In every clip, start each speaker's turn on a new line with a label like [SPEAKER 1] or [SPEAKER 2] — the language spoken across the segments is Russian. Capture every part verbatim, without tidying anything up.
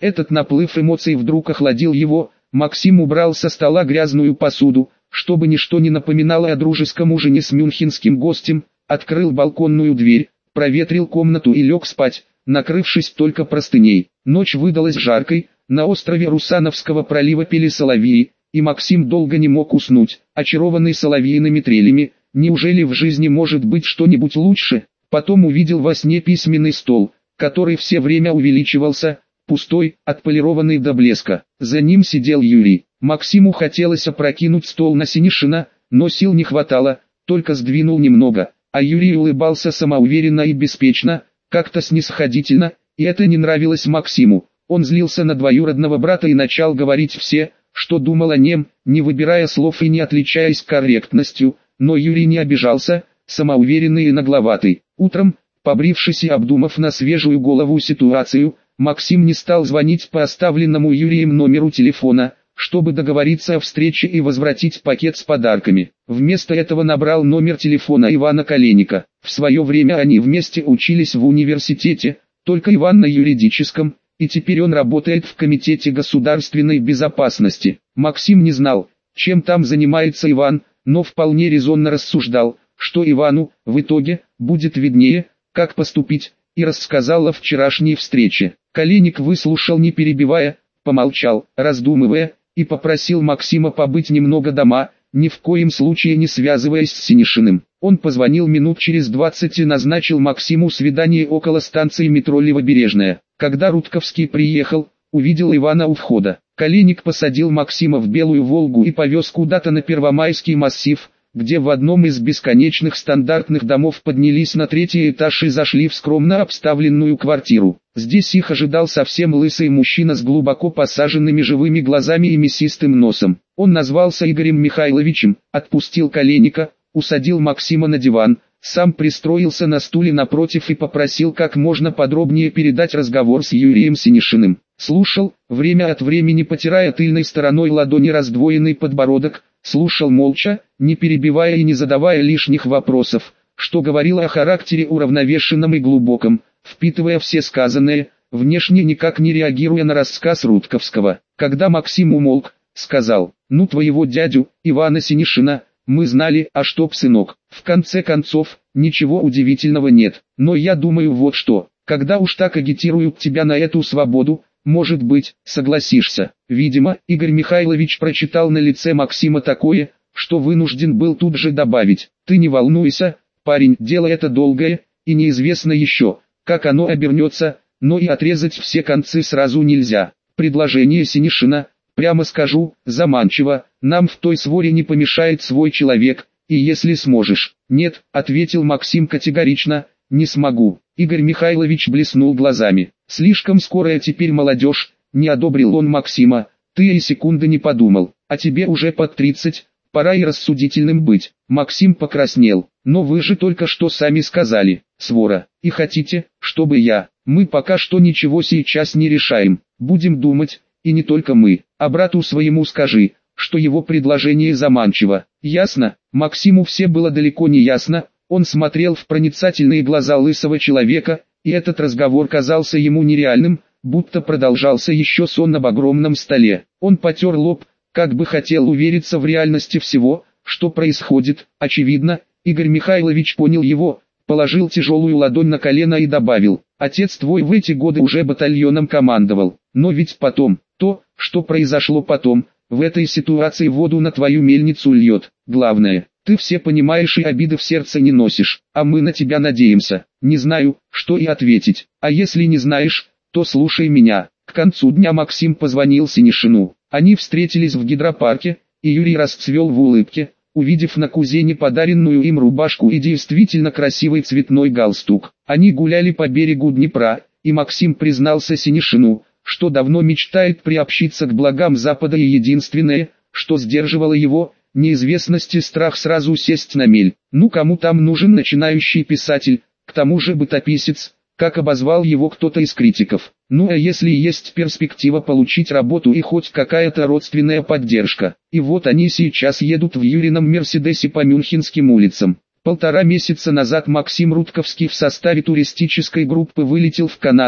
[SPEAKER 1] Этот наплыв эмоций вдруг охладил его. Максим убрал со стола грязную посуду, чтобы ничто не напоминало о дружеском ужине с мюнхенским гостем, открыл балконную дверь, проветрил комнату и лег спать, накрывшись только простыней. Ночь выдалась жаркой, на острове Русановского пролива пели соловьи, и Максим долго не мог уснуть, очарованный соловьиными трелями. Неужели в жизни может быть что-нибудь лучше? Потом увидел во сне письменный стол, который все время увеличивался, пустой, отполированный до блеска. За ним сидел Юрий. Максиму хотелось опрокинуть стол на Синишина, но сил не хватало, только сдвинул немного, а Юрий улыбался самоуверенно и беспечно, как-то снисходительно, и это не нравилось Максиму. Он злился на двоюродного брата и начал говорить все, что думал о нем, не выбирая слов и не отличаясь корректностью, но Юрий не обижался, самоуверенный и нагловатый. Утром, побрившись и обдумав на свежую голову ситуацию, Максим не стал звонить по оставленному Юрием номеру телефона, чтобы договориться о встрече и возвратить пакет с подарками. Вместо этого набрал номер телефона Ивана Коленника. В свое время они вместе учились в университете, только Иван на юридическом, и теперь он работает в Комитете государственной безопасности. Максим не знал, чем там занимается Иван, но вполне резонно рассуждал, что Ивану, в итоге, будет виднее, как поступить, и рассказал о вчерашней встрече. Коленник выслушал не перебивая, помолчал, раздумывая, и попросил Максима побыть немного дома, ни в коем случае не связываясь с Синишиным. Он позвонил минут через двадцать и назначил Максиму свидание около станции метро Левобережная. Когда Рудковский приехал, увидел Ивана у входа. Коленник посадил Максима в белую «Волгу» и повез куда-то на Первомайский массив, где в одном из бесконечных стандартных домов поднялись на третий этаж и зашли в скромно обставленную квартиру. Здесь их ожидал совсем лысый мужчина с глубоко посаженными живыми глазами и мясистым носом. Он назвался Игорем Михайловичем, отпустил Коленника, усадил Максима на диван, сам пристроился на стуле напротив и попросил как можно подробнее передать разговор с Юрием Синишиным. Слушал, время от времени потирая тыльной стороной ладони раздвоенный подбородок, слушал молча, не перебивая и не задавая лишних вопросов, что говорило о характере уравновешенном и глубоком, впитывая все сказанное, внешне никак не реагируя на рассказ Рудковского. Когда Максим умолк, сказал: «Ну твоего дядю, Ивана Синишина, мы знали, а чтоб сынок, в конце концов, ничего удивительного нет, но я думаю вот что, когда уж так агитируют тебя на эту свободу, может быть, согласишься». Видимо, Игорь Михайлович прочитал на лице Максима такое, что вынужден был тут же добавить: «Ты не волнуйся, парень, дело это долгое, и неизвестно еще, как оно обернется, но и отрезать все концы сразу нельзя». Предложение Синишина, прямо скажу, заманчиво, нам в той своре не помешает свой человек, и если сможешь. «Нет», — ответил Максим категорично, — «не смогу». Игорь Михайлович блеснул глазами. «Слишком скорая теперь молодежь», — не одобрил он Максима, — «ты и секунды не подумал, а тебе уже под тридцать, пора и рассудительным быть». Максим покраснел. «Но вы же только что сами сказали, свора, и хотите, чтобы я, мы пока что ничего сейчас не решаем, будем думать, и не только мы, а брату своему скажи, что его предложение заманчиво». Ясно? Максиму все было далеко не ясно, он смотрел в проницательные глаза лысого человека, и этот разговор казался ему нереальным, будто продолжался еще сон на огромном столе. Он потер лоб, как бы хотел увериться в реальности всего, что происходит. Очевидно, Игорь Михайлович понял его, положил тяжелую ладонь на колено и добавил: «Отец твой в эти годы уже батальоном командовал, но ведь потом, то, что произошло потом, в этой ситуации воду на твою мельницу льет. Главное, ты все понимаешь и обиды в сердце не носишь, а мы на тебя надеемся». Не знаю, что и ответить, а если не знаешь, то слушай меня. К концу дня Максим позвонил Синишину. Они встретились в гидропарке, и Юрий расцвел в улыбке, увидев на кузине подаренную им рубашку и действительно красивый цветной галстук. Они гуляли по берегу Днепра, и Максим признался Синишину, что давно мечтает приобщиться к благам Запада, и единственное, что сдерживало его, неизвестность и страх сразу сесть на мель. Ну кому там нужен начинающий писатель, к тому же бытописец, как обозвал его кто-то из критиков. Ну а если есть перспектива получить работу и хоть какая-то родственная поддержка. И вот они сейчас едут в Юрином Мерседесе по Мюнхенским улицам. Полтора месяца назад Максим Рудковский в составе туристической группы вылетел в Канаду,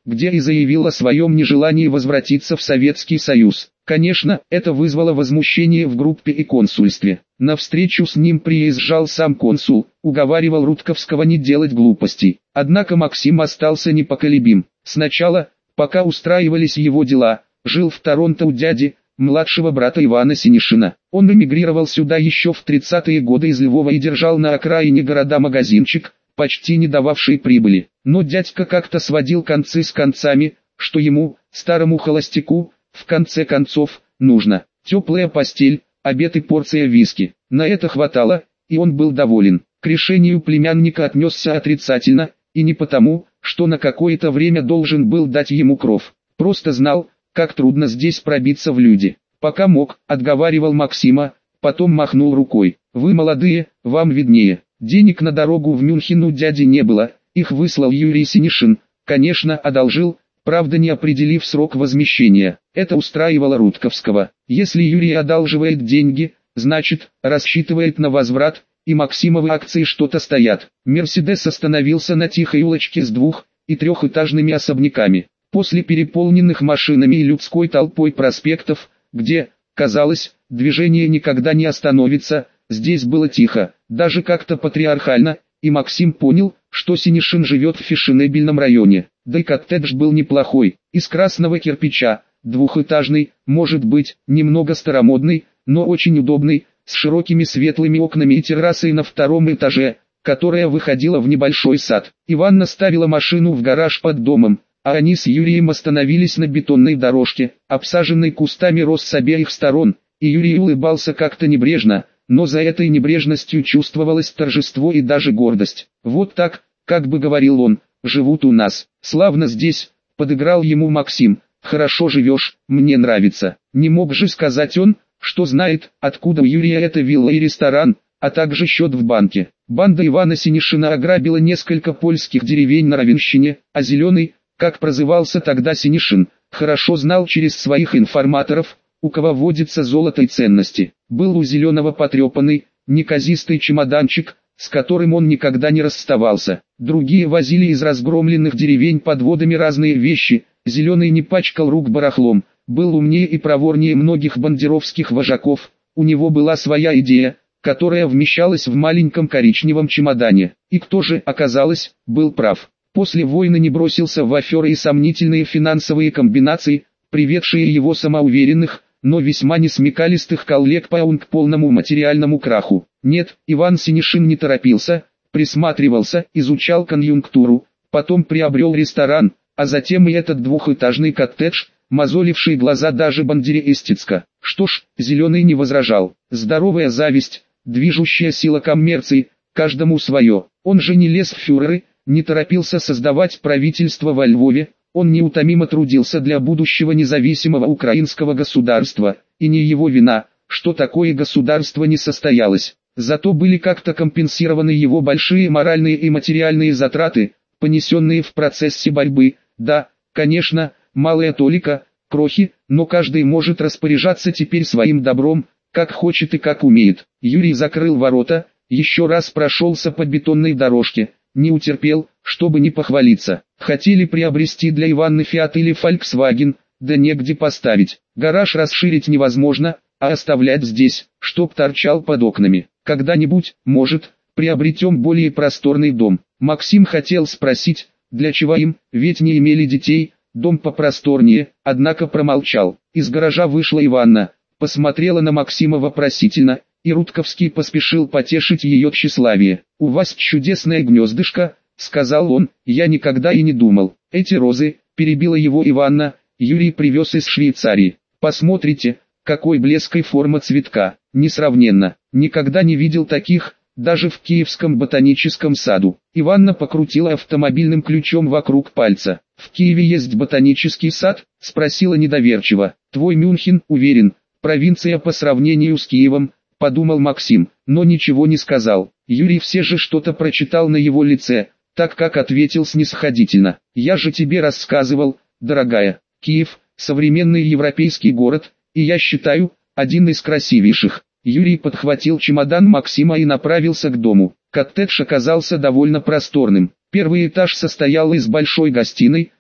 [SPEAKER 1] где и заявил о своем нежелании возвратиться в Советский Союз. Конечно, это вызвало возмущение в группе и консульстве. На встречу с ним приезжал сам консул, уговаривал Рудковского не делать глупостей. Однако Максим остался непоколебим. Сначала, пока устраивались его дела, жил в Торонто у дяди, младшего брата Ивана Синишина. Он эмигрировал сюда еще в тридцатые годы из Львова и держал на окраине города магазинчик, почти не дававший прибыли. Но дядька как-то сводил концы с концами, что ему, старому холостяку, в конце концов, нужно. Теплая постель, обед и порция виски. На это хватало, и он был доволен. К решению племянника отнесся отрицательно, и не потому, что на какое-то время должен был дать ему кров. Просто знал, как трудно здесь пробиться в люди. Пока мог, отговаривал Максима, потом махнул рукой. Вы молодые, вам виднее. Денег на дорогу в Мюнхен у дяди не было, их выслал Юрий Синишин, конечно, одолжил, правда не определив срок возмещения. Это устраивало Рудковского. Если Юрий одалживает деньги, значит, рассчитывает на возврат, и Максимовы акции что-то стоят. Мерседес остановился на тихой улочке с двух- и трехэтажными особняками. После переполненных машинами и людской толпой проспектов, где, казалось, движение никогда не остановится, здесь было тихо, даже как-то патриархально, и Максим понял, что Синишин живет в фешенебельном районе. Да и коттедж был неплохой, из красного кирпича, двухэтажный, может быть, немного старомодный, но очень удобный, с широкими светлыми окнами и террасой на втором этаже, которая выходила в небольшой сад. Иванна ставила машину в гараж под домом, а они с Юрием остановились на бетонной дорожке, обсаженной кустами роз с обеих сторон, и Юрий улыбался как-то небрежно, но за этой небрежностью чувствовалось торжество и даже гордость. Вот так, как бы говорил он, живут у нас, славно здесь, подыграл ему Максим, хорошо живешь, мне нравится. Не мог же сказать он, что знает, откуда у Юрия эта вилла и ресторан, а также счет в банке. Банда Ивана Синишина ограбила несколько польских деревень на Равенщине, а Зеленый, как прозывался тогда Синишин, хорошо знал через своих информаторов, у кого водится золото и ценности. Был у Зеленого потрепанный, неказистый чемоданчик, с которым он никогда не расставался. Другие возили из разгромленных деревень подводами разные вещи, Зеленый не пачкал рук барахлом, был умнее и проворнее многих бандеровских вожаков, у него была своя идея, которая вмещалась в маленьком коричневом чемодане. И кто же, оказалось, был прав. После войны не бросился в аферы и сомнительные финансовые комбинации, приведшие его самоуверенных, но весьма несмекалистых коллег Паун к полному материальному краху. Нет, Иван Синишин не торопился, присматривался, изучал конъюнктуру, потом приобрел ресторан, а затем и этот двухэтажный коттедж, мозоливший глаза даже бандере из Стицка. Что ж, Зеленый не возражал. Здоровая зависть, движущая сила коммерции, каждому свое. Он же не лез в фюреры, не торопился создавать правительство во Львове, он неутомимо трудился для будущего независимого украинского государства, и не его вина, что такое государство не состоялось. Зато были как-то компенсированы его большие моральные и материальные затраты, понесенные в процессе борьбы. Да, конечно, малая толика, крохи, но каждый может распоряжаться теперь своим добром, как хочет и как умеет. Юрий закрыл ворота, еще раз прошелся по бетонной дорожке, не утерпел, чтобы не похвалиться. Хотели приобрести для Иванны Фиат или Фольксваген, да негде поставить. Гараж расширить невозможно, а оставлять здесь, чтоб торчал под окнами. Когда-нибудь, может, приобретем более просторный дом. Максим хотел спросить, для чего им, ведь не имели детей, дом попросторнее, однако промолчал. Из гаража вышла Иванна, посмотрела на Максима вопросительно, и Рудковский поспешил потешить ее тщеславие. «У вас чудесное гнездышко», — сказал он, — «я никогда и не думал. Эти розы», — перебила его Иванна, — «Юрий привез из Швейцарии. Посмотрите, какой блеск и форма цветка, несравненно. Никогда не видел таких, даже в Киевском ботаническом саду». Иванна покрутила автомобильным ключом вокруг пальца. «В Киеве есть ботанический сад?» — спросила недоверчиво. «Твой Мюнхен, уверен, провинция по сравнению с Киевом», — подумал Максим, но ничего не сказал. Юрий все же что-то прочитал на его лице, так как ответил снисходительно. «Я же тебе рассказывал, дорогая, Киев – современный европейский город, и я считаю, один из красивейших». Юрий подхватил чемодан Максима и направился к дому. Коттедж оказался довольно просторным. Первый этаж состоял из большой гостиной,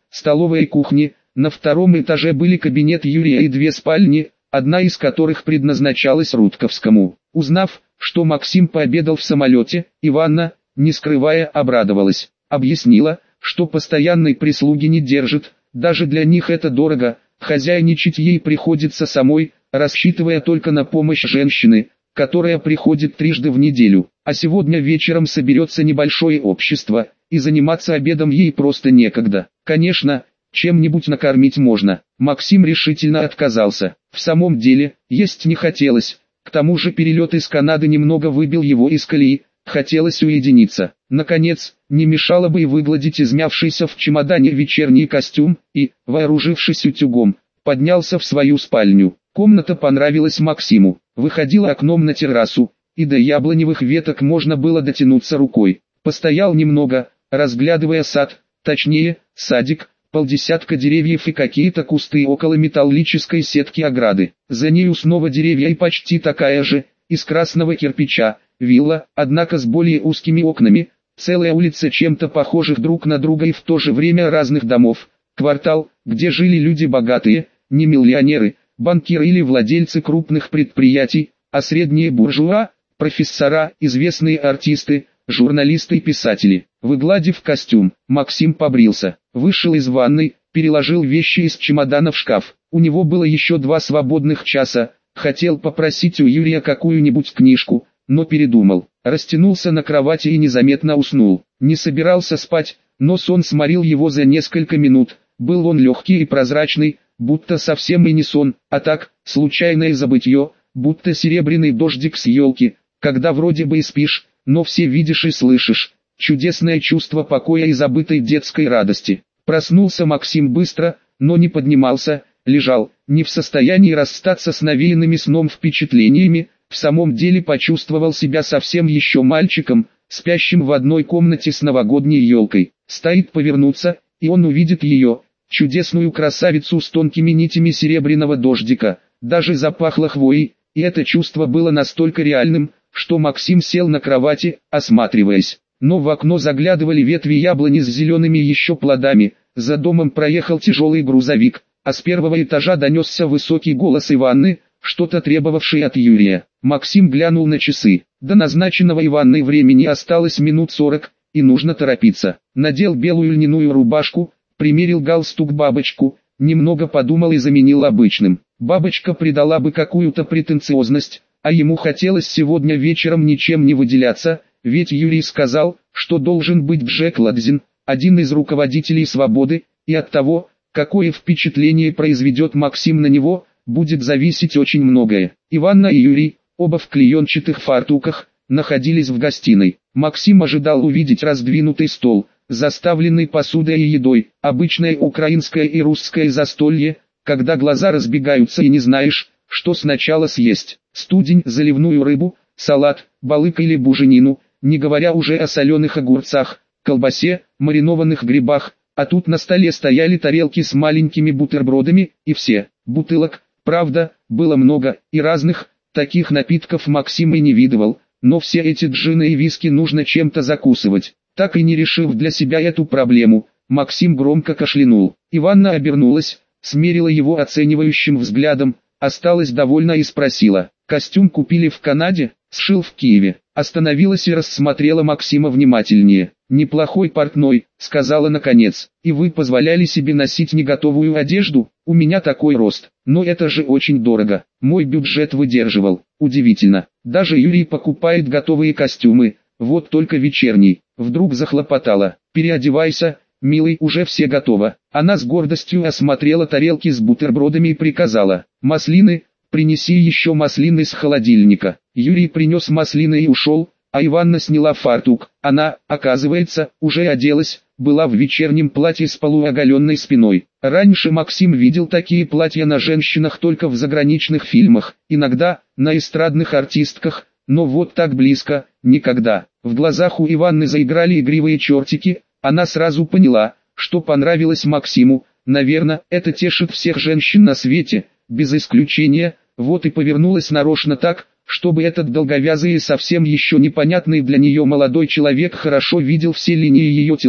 [SPEAKER 1] столовая и кухня. На втором этаже были кабинет Юрия и две спальни, одна из которых предназначалась Рудковскому. Узнав, что Максим пообедал в самолете, Иванна, не скрывая, обрадовалась. Объяснила, что постоянной прислуги не держит, даже для них это дорого, хозяйничать ей приходится самой, рассчитывая только на помощь женщины, которая приходит трижды в неделю. А сегодня вечером соберется небольшое общество, и заниматься обедом ей просто некогда. Конечно, чем-нибудь накормить можно. Максим решительно отказался. В самом деле, есть не хотелось. К тому же перелет из Канады немного выбил его из колеи, хотелось уединиться. Наконец, не мешало бы и выгладить измявшийся в чемодане вечерний костюм, и, вооружившись утюгом, поднялся в свою спальню. Комната понравилась Максиму, выходила окном на террасу, и до яблоневых веток можно было дотянуться рукой. Постоял немного, разглядывая сад, точнее, садик, полдесятка деревьев и какие-то кусты около металлической сетки ограды. За нею снова деревья и почти такая же, из красного кирпича, вилла, однако с более узкими окнами, целая улица чем-то похожих друг на друга и в то же время разных домов, квартал, где жили люди богатые, не миллионеры, банкиры или владельцы крупных предприятий, а средние буржуа, профессора, известные артисты, журналисты и писатели. Выгладив костюм, Максим побрился, вышел из ванной, переложил вещи из чемодана в шкаф. У него было еще два свободных часа, хотел попросить у Юрия какую-нибудь книжку, но передумал. Растянулся на кровати и незаметно уснул. Не собирался спать, но сон сморил его за несколько минут. Был он легкий и прозрачный, будто совсем и не сон, а так, случайное забытье, будто серебряный дождик с елки, когда вроде бы и спишь, но все видишь и слышишь. Чудесное чувство покоя и забытой детской радости. Проснулся Максим быстро, но не поднимался, лежал, не в состоянии расстаться с навеянными сном впечатлениями, в самом деле почувствовал себя совсем еще мальчиком, спящим в одной комнате с новогодней елкой. Стоит повернуться, и он увидит ее, чудесную красавицу с тонкими нитями серебряного дождика. Даже запахло хвоей, и это чувство было настолько реальным, что Максим сел на кровати, осматриваясь. Но в окно заглядывали ветви яблони с зелеными еще плодами, за домом проехал тяжелый грузовик, а с первого этажа донесся высокий голос Иванны, что-то требовавший от Юрия. Максим глянул на часы. До назначенного Иванной времени осталось минут сорок, и нужно торопиться. Надел белую льняную рубашку, примерил галстук-бабочку, немного подумал и заменил обычным. Бабочка придала бы какую-то претенциозность, а ему хотелось сегодня вечером ничем не выделяться, ведь Юрий сказал, что должен быть Джек Ладзин, один из руководителей «Свободы», и от того, какое впечатление произведет Максим на него, будет зависеть очень многое. Иванна и Юрий, оба в клеенчатых фартуках, находились в гостиной. Максим ожидал увидеть раздвинутый стол, заставленный посудой и едой, обычное украинское и русское застолье, когда глаза разбегаются и не знаешь, что сначала съесть. Студень, заливную рыбу, салат, балык или буженину, не говоря уже о соленых огурцах, колбасе, маринованных грибах, а тут на столе стояли тарелки с маленькими бутербродами, и все. Бутылок, правда, было много, и разных, таких напитков Максим и не видывал, но все эти джины и виски нужно чем-то закусывать. Так и не решив для себя эту проблему, Максим громко кашлянул. Иванна обернулась, смерила его оценивающим взглядом, осталась довольна и спросила: «Костюм купили в Канаде?» «Сшил в Киеве». Остановилась и рассмотрела Максима внимательнее. «Неплохой портной», — сказала наконец. «И вы позволяли себе носить не готовую одежду? У меня такой рост. Но это же очень дорого. Мой бюджет выдерживал». Удивительно. Даже Юрий покупает готовые костюмы, вот только вечерний. Вдруг захлопотала: «Переодевайся, милый, уже все готово». Она с гордостью осмотрела тарелки с бутербродами и приказала: «Маслины, принеси еще маслины с холодильника». Юрий принес маслины и ушел, а Иванна сняла фартук. Она, оказывается, уже оделась, была в вечернем платье с полуоголенной спиной. Раньше Максим видел такие платья на женщинах только в заграничных фильмах, иногда на эстрадных артистках, но вот так близко – никогда. В глазах у Иванны заиграли игривые чертики, она сразу поняла, что понравилось Максиму. Наверное, это тешит всех женщин на свете, без исключения, вот и повернулась нарочно так, чтобы этот долговязый и совсем еще непонятный для нее молодой человек хорошо видел все линии ее тела,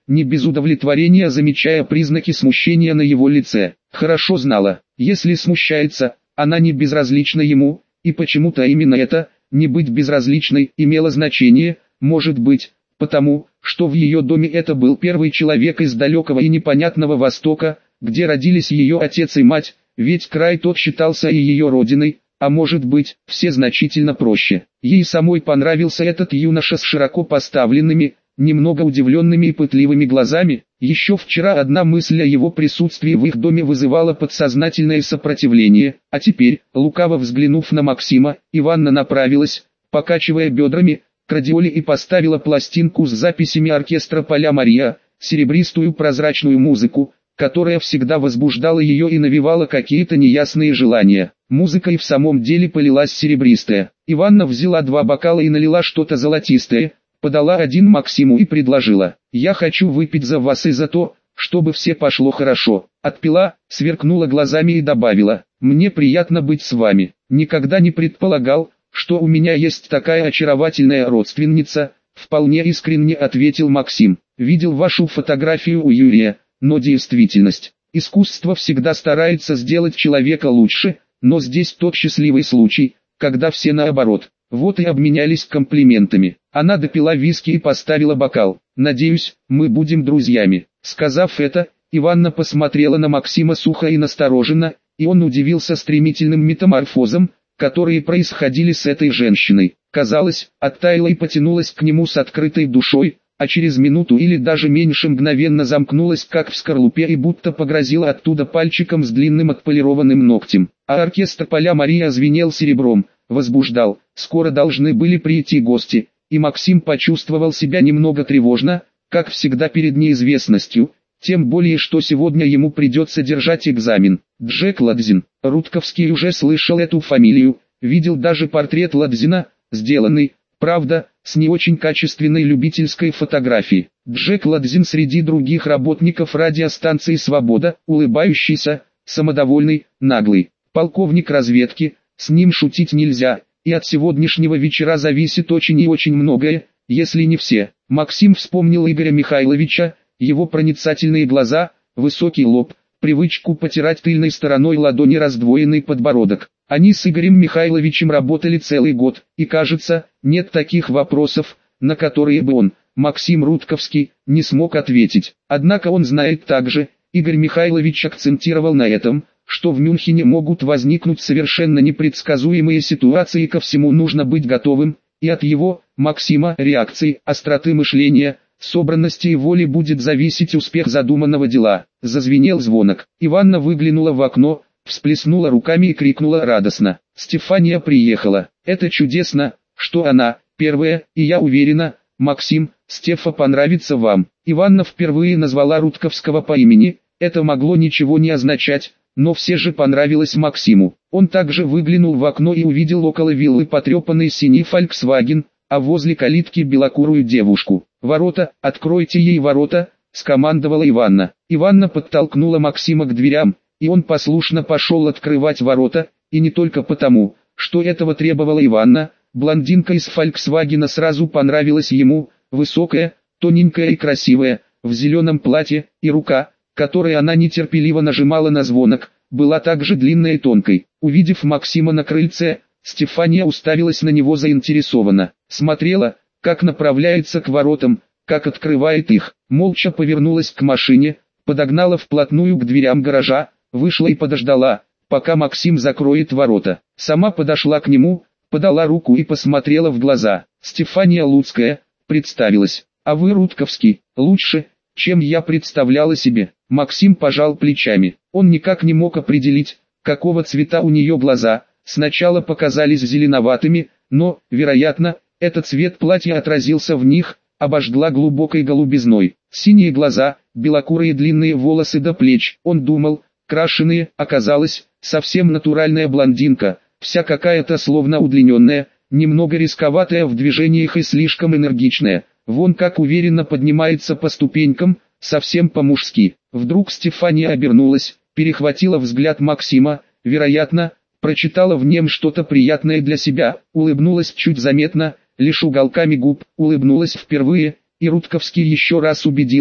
[SPEAKER 1] не без удовлетворения замечая признаки смущения на его лице. Хорошо знала, если смущается, она не безразлична ему, и почему-то именно это, не быть безразличной, имело значение, может быть, потому, что в ее доме это был первый человек из далекого и непонятного Востока, где родились ее отец и мать, ведь край тот считался и ее родиной, а может быть, все значительно проще. Ей самой понравился этот юноша с широко поставленными, немного удивленными и пытливыми глазами. Еще вчера одна мысль о его присутствии в их доме вызывала подсознательное сопротивление, а теперь, лукаво взглянув на Максима, Иванна направилась, покачивая бедрами, к радиоле и поставила пластинку с записями оркестра «Поля Мария», серебристую прозрачную музыку, которая всегда возбуждала ее и навевала какие-то неясные желания. Музыка и в самом деле полилась серебристая. Иванна взяла два бокала и налила что-то золотистое, подала один Максиму и предложила: «Я хочу выпить за вас и за то, чтобы все пошло хорошо». Отпила, сверкнула глазами и добавила: «Мне приятно быть с вами. Никогда не предполагал, что у меня есть такая очаровательная родственница», вполне искренне ответил Максим. «Видел вашу фотографию у Юрия, но действительность, искусство всегда старается сделать человека лучше, но здесь тот счастливый случай, когда все наоборот». Вот и обменялись комплиментами. Она допила виски и поставила бокал. «Надеюсь, мы будем друзьями». Сказав это, Иванна посмотрела на Максима сухо и настороженно, и он удивился стремительным метаморфозам, которые происходили с этой женщиной. Казалось, оттаяла и потянулась к нему с открытой душой, а через минуту или даже меньше мгновенно замкнулась как в скорлупе и будто погрозила оттуда пальчиком с длинным отполированным ногтем. А оркестр «Поля Мария» звенел серебром, возбуждал, скоро должны были прийти гости, и Максим почувствовал себя немного тревожно, как всегда перед неизвестностью, тем более что сегодня ему придется держать экзамен. Джек Ладзин, Рудковский уже слышал эту фамилию, видел даже портрет Ладзина, сделанный, правда, с не очень качественной любительской фотографией. Джек Ладзин среди других работников радиостанции «Свобода», улыбающийся, самодовольный, наглый, полковник разведки, с ним шутить нельзя, и от сегодняшнего вечера зависит очень и очень многое, если не все. Максим вспомнил Игоря Михайловича, его проницательные глаза, высокий лоб, привычку потирать тыльной стороной ладони раздвоенный подбородок. Они с Игорем Михайловичем работали целый год, и кажется, нет таких вопросов, на которые бы он, Максим Рудковский, не смог ответить. Однако он знает также, Игорь Михайлович акцентировал на этом, что в Мюнхене могут возникнуть совершенно непредсказуемые ситуации, и ко всему нужно быть готовым, и от его, Максима, реакции, остроты мышления, собранности и воли будет зависеть успех задуманного дела. Зазвенел звонок. Иванна выглянула в окно, всплеснула руками и крикнула радостно: «Стефания приехала! Это чудесно, что она первая, и я уверена, Максим, Стефа понравится вам». Иванна впервые назвала Рудковского по имени, это могло ничего не означать, но все же понравилось Максиму. Он также выглянул в окно и увидел около виллы потрепанный синий Volkswagen, а возле калитки белокурую девушку. «Ворота, откройте ей ворота», — скомандовала Иванна. Иванна подтолкнула Максима к дверям, и он послушно пошел открывать ворота, и не только потому, что этого требовала Иванна. Блондинка из Volkswagen сразу понравилась ему, высокая, тоненькая и красивая, в зеленом платье, и рука, которой она нетерпеливо нажимала на звонок, была также длинной и тонкой. Увидев Максима на крыльце, Стефания уставилась на него заинтересованно, смотрела, как направляется к воротам, как открывает их, молча повернулась к машине, подогнала вплотную к дверям гаража, вышла и подождала, пока Максим закроет ворота. Сама подошла к нему, подала руку и посмотрела в глаза. «Стефания Луцкая», представилась. «А вы Рудковский, лучше, чем я представляла себе». Максим пожал плечами. Он никак не мог определить, какого цвета у нее глаза. Сначала показались зеленоватыми, но, вероятно, этот цвет платья отразился в них, обожгла глубокой голубизной. Синие глаза, белокурые длинные волосы до плеч. Он думал, крашеные, оказалось, совсем натуральная блондинка, вся какая-то словно удлиненная, немного рисковатая в движениях и слишком энергичная. Вон как уверенно поднимается по ступенькам, совсем по-мужски. Вдруг Стефания обернулась, перехватила взгляд Максима, вероятно, прочитала в нем что-то приятное для себя, улыбнулась чуть заметно, лишь уголками губ, улыбнулась впервые, и Рудковский еще раз убедился,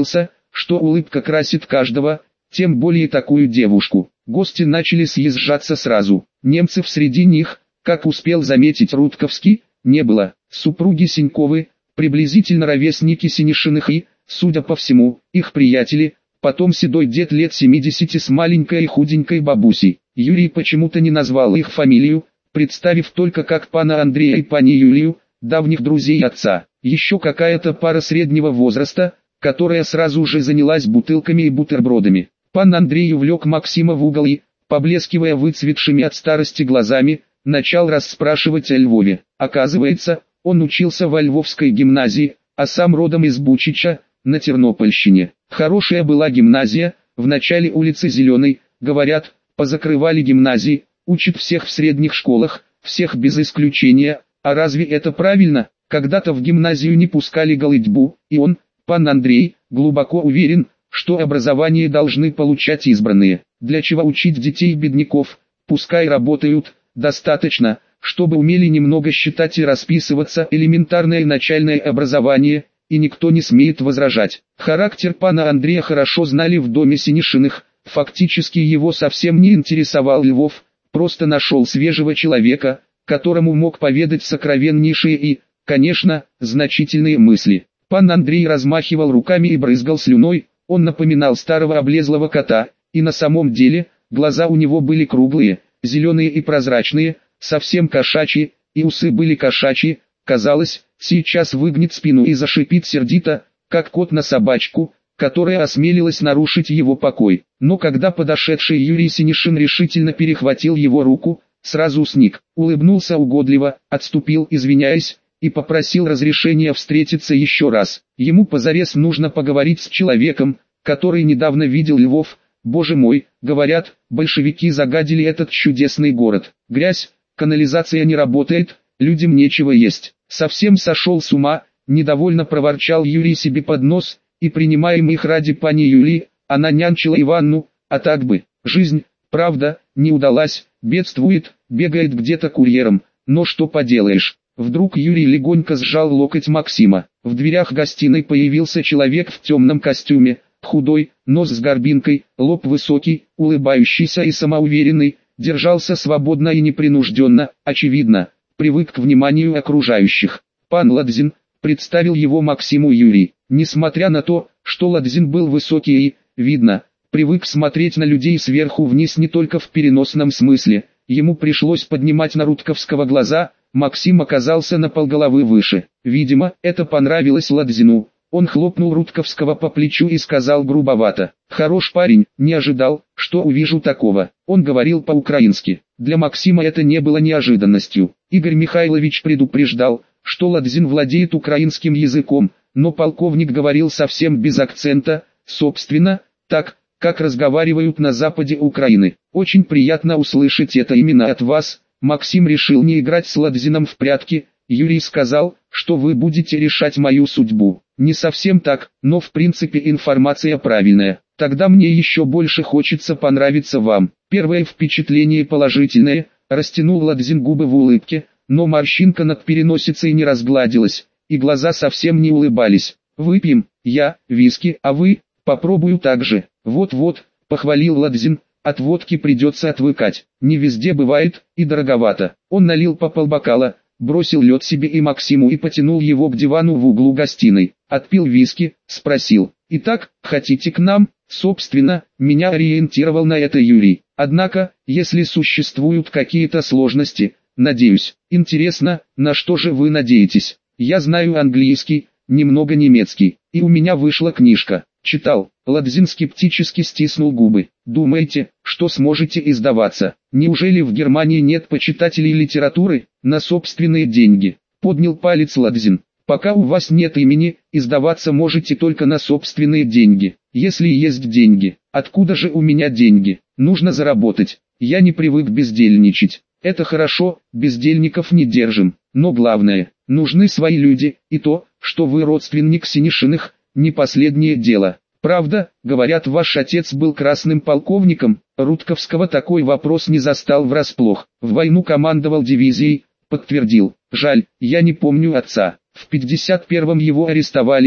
[SPEAKER 1] что улыбка красит каждого, тем более такую девушку. Гости начали съезжаться сразу. Немцев среди них, как успел заметить Рудковский, не было. Супруги Синьковы, приблизительно ровесники Синишиных и, судя по всему, их приятели, потом седой дед лет семидесяти с маленькой и худенькой бабусей. Юрий почему-то не назвал их фамилию, представив только как пана Андрея и пани Юлию, давних друзей отца. Еще какая-то пара среднего возраста, которая сразу же занялась бутылками и бутербродами. Пан Андрей увлек Максима в угол и, поблескивая выцветшими от старости глазами, начал расспрашивать о Львове. Оказывается, он учился во Львовской гимназии, а сам родом из Бучича, на Тернопольщине. Хорошая была гимназия, в начале улицы Зеленой, говорят, позакрывали гимназии, учат всех в средних школах, всех без исключения, а разве это правильно? Когда-то в гимназию не пускали голытьбу, и он, пан Андрей, глубоко уверен, что образование должны получать избранные. Для чего учить детей бедняков, пускай работают, достаточно, чтобы умели немного считать и расписываться, элементарное начальное образование, и никто не смеет возражать. Характер пана Андрея хорошо знали в доме Синишиных, фактически его совсем не интересовал Львов, просто нашел свежего человека, которому мог поведать сокровеннейшие и, конечно, значительные мысли. Пан Андрей размахивал руками и брызгал слюной, он напоминал старого облезлого кота, и на самом деле, глаза у него были круглые, зеленые и прозрачные, совсем кошачьи, и усы были кошачьи, казалось, сейчас выгнет спину и зашипит сердито, как кот на собачку, которая осмелилась нарушить его покой. Но когда подошедший Юрий Синишин решительно перехватил его руку, сразу сник, улыбнулся угодливо, отступил, извиняясь, и попросил разрешения встретиться еще раз. Ему позарез нужно поговорить с человеком, который недавно видел Львов. Боже мой, говорят, большевики загадили этот чудесный город. Грязь, канализация не работает, людям нечего есть. Совсем сошел с ума, недовольно проворчал Юрий себе под нос, и принимаем их ради пани Юли, она нянчила Иванну, а так бы, жизнь, правда, не удалась, бедствует, бегает где-то курьером, но что поделаешь. Вдруг Юрий легонько сжал локоть Максима. В дверях гостиной появился человек в темном костюме, худой, нос с горбинкой, лоб высокий, улыбающийся и самоуверенный, держался свободно и непринужденно, очевидно, привык к вниманию окружающих. Пан Ладзин, представил его Максиму Юрий. Несмотря на то, что Ладзин был высокий и, видно, привык смотреть на людей сверху вниз не только в переносном смысле, ему пришлось поднимать на Рудковского глаза. Максим оказался на полголовы выше. Видимо, это понравилось Ладзину. Он хлопнул Рудковского по плечу и сказал грубовато: «Хорош парень, не ожидал, что увижу такого». Он говорил по-украински. Для Максима это не было неожиданностью. Игорь Михайлович предупреждал, что Ладзин владеет украинским языком, но полковник говорил совсем без акцента, собственно, так, как разговаривают на западе Украины. «Очень приятно услышать это именно от вас». Максим решил не играть с Ладзином в прятки. Юрий сказал, что вы будете решать мою судьбу. Не совсем так, но в принципе информация правильная. Тогда мне еще больше хочется понравиться вам. Первое впечатление положительное, растянул Ладзин губы в улыбке, но морщинка над переносицей не разгладилась, и глаза совсем не улыбались. Выпьем, я, виски, а вы, попробую так же. Вот-вот, похвалил Ладзин. От водки придется отвыкать, не везде бывает, и дороговато. Он налил по полбокала, бросил лед себе и Максиму и потянул его к дивану в углу гостиной. Отпил виски, спросил: «Итак, хотите к нам?» Собственно, меня ориентировал на это Юрий. Однако, если существуют какие-то сложности, надеюсь. Интересно, на что же вы надеетесь? Я знаю английский, немного немецкий, и у меня вышла книжка. Читал. Ладзин скептически стиснул губы. Думаете, что сможете издаваться? Неужели в Германии нет почитателей литературы? На собственные деньги. Поднял палец Ладзин. Пока у вас нет имени, издаваться можете только на собственные деньги. Если есть деньги, откуда же у меня деньги? Нужно заработать. Я не привык бездельничать. Это хорошо, бездельников не держим. Но главное, нужны свои люди, и то, что вы родственник Синишиных, не последнее дело. Правда, говорят, ваш отец был красным полковником. Рудковского такой вопрос не застал врасплох. В войну командовал дивизией, подтвердил. Жаль, я не помню отца. В пятьдесят первом его арестовали,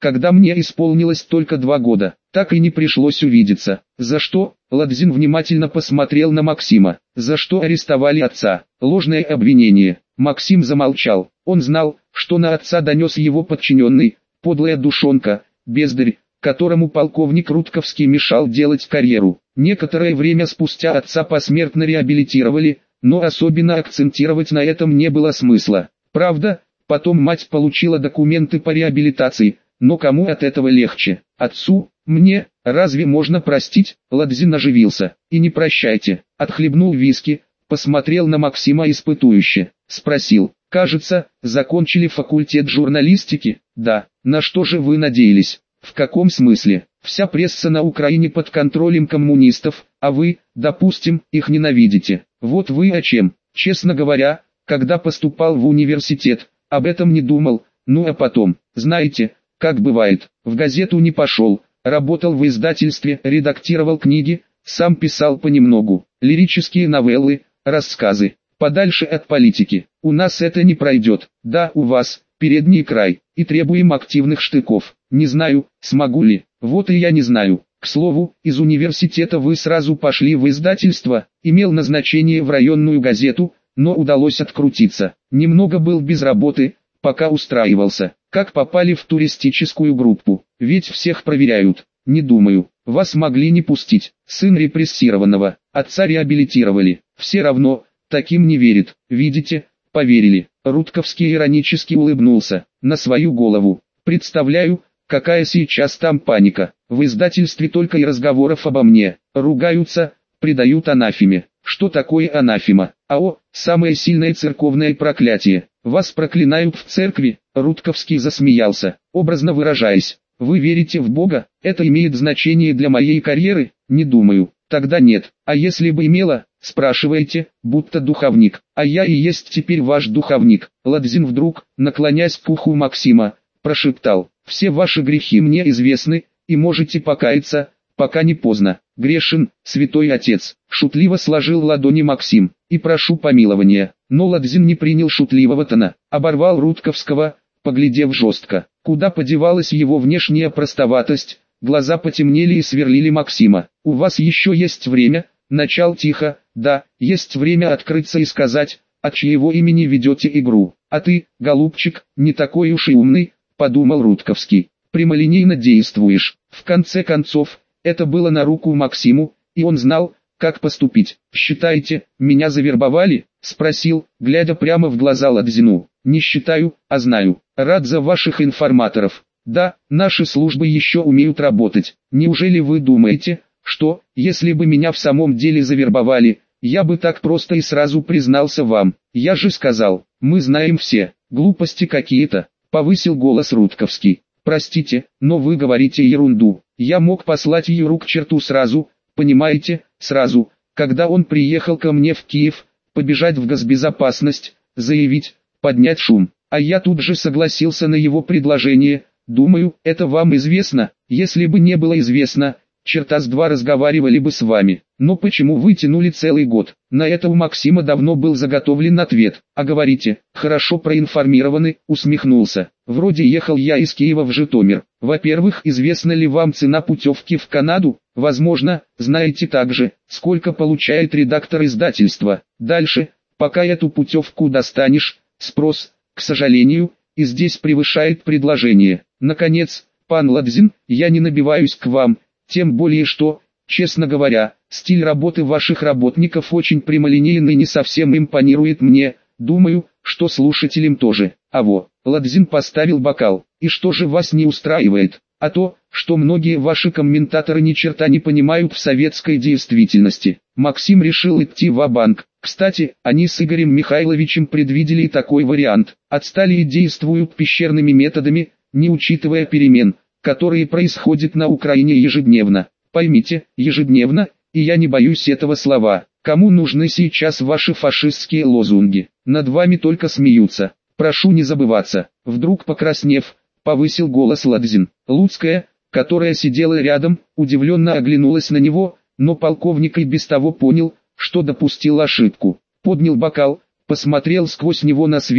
[SPEAKER 1] когда мне исполнилось только два года. Так и не пришлось увидеться. За что? Ладзин внимательно посмотрел на Максима. За что арестовали отца? Ложное обвинение. Максим замолчал. Он знал, что на отца донес его подчиненный, подлая душонка, бездарь, которому полковник Рудковский мешал делать карьеру. Некоторое время спустя отца посмертно реабилитировали, но особенно акцентировать на этом не было смысла. Правда, потом мать получила документы по реабилитации, но кому от этого легче? Отцу? Мне? Разве можно простить? Ладзин оживился. И не прощайте. Отхлебнул виски, посмотрел на Максима испытующе, спросил: кажется, закончили факультет журналистики? Да. На что же вы надеялись? В каком смысле? Вся пресса на Украине под контролем коммунистов, а вы, допустим, их ненавидите. Вот вы о чем. Честно говоря, когда поступал в университет, об этом не думал. Ну а потом, знаете, как бывает, в газету не пошел, работал в издательстве, редактировал книги, сам писал понемногу, лирические новеллы, рассказы, подальше от политики. У нас это не пройдет, да, у вас, передний край, и требуем активных штыков. Не знаю, смогу ли, вот и я не знаю. К слову, из университета вы сразу пошли в издательство, имел назначение в районную газету, но удалось открутиться. Немного был без работы, пока устраивался. Как попали в туристическую группу? Ведь всех проверяют. Не думаю. Вас могли не пустить. Сын репрессированного. Отца реабилитировали. Все равно, таким не верит. Видите, поверили. Рудковский иронически улыбнулся. На свою голову. Представляю, какая сейчас там паника. В издательстве только и разговоров обо мне. Ругаются, предают анафеме. Что такое анафема? АО, самое сильное церковное проклятие. Вас проклинают в церкви? Рудковский засмеялся, образно выражаясь. Вы верите в Бога? Это имеет значение для моей карьеры? Не думаю. Тогда нет. А если бы имело, спрашиваете, будто духовник. А я и есть теперь ваш духовник. Ладзин вдруг, наклонясь к уху Максима, прошептал: все ваши грехи мне известны, и можете покаяться, пока не поздно. Грешен, святой отец, шутливо сложил ладони Максим, и прошу помилования. Но Ладзин не принял шутливого тона, оборвал Рудковского, поглядев жестко. Куда подевалась его внешняя простоватость? Глаза потемнели и сверлили Максима. У вас еще есть время? Начал тихо. Да, есть время открыться и сказать, от чьего имени ведете игру. А ты, голубчик, не такой уж и умный, подумал Рудковский. Прямолинейно действуешь. В конце концов, это было на руку Максиму, и он знал, как поступить. «Считаете, меня завербовали?» — спросил, глядя прямо в глаза Ладзину. «Не считаю, а знаю. Рад за ваших информаторов. Да, наши службы еще умеют работать. Неужели вы думаете, что, если бы меня в самом деле завербовали, я бы так просто и сразу признался вам? Я же сказал, мы знаем все. Глупости какие-то», — повысил голос Рудковский. «Простите, но вы говорите ерунду. Я мог послать Юру к черту сразу, понимаете, сразу, когда он приехал ко мне в Киев, побежать в госбезопасность, заявить, поднять шум. А я тут же согласился на его предложение. Думаю, это вам известно. Если бы не было известно, черта с два разговаривали бы с вами. Но почему вы тянули целый год?» На это у Максима давно был заготовлен ответ. «А говорите, хорошо проинформированы», усмехнулся. «Вроде ехал я из Киева в Житомир. Во-первых, известна ли вам цена путевки в Канаду? Возможно, знаете также, сколько получает редактор издательства. Дальше, пока эту путевку достанешь, спрос, к сожалению, и здесь превышает предложение. Наконец, пан Ладзин, я не набиваюсь к вам, тем более что, честно говоря, стиль работы ваших работников очень прямолинейный и не совсем импонирует мне, думаю, что слушателям тоже. А во, Ладзин поставил бокал. И что же вас не устраивает? А то, что многие ваши комментаторы ни черта не понимают в советской действительности. Максим решил идти ва-банк. Кстати, они с Игорем Михайловичем предвидели и такой вариант. Отстали и действуют пещерными методами, не учитывая перемен, которые происходят на Украине ежедневно. Поймите, ежедневно, и я не боюсь этого слова. Кому нужны сейчас ваши фашистские лозунги? Над вами только смеются. Прошу не забываться. Вдруг покраснев, повысил голос Ладзин. Луцкая, которая сидела рядом, удивленно оглянулась на него, но полковник и без того понял, что допустил ошибку. Поднял бокал, посмотрел сквозь него на свет,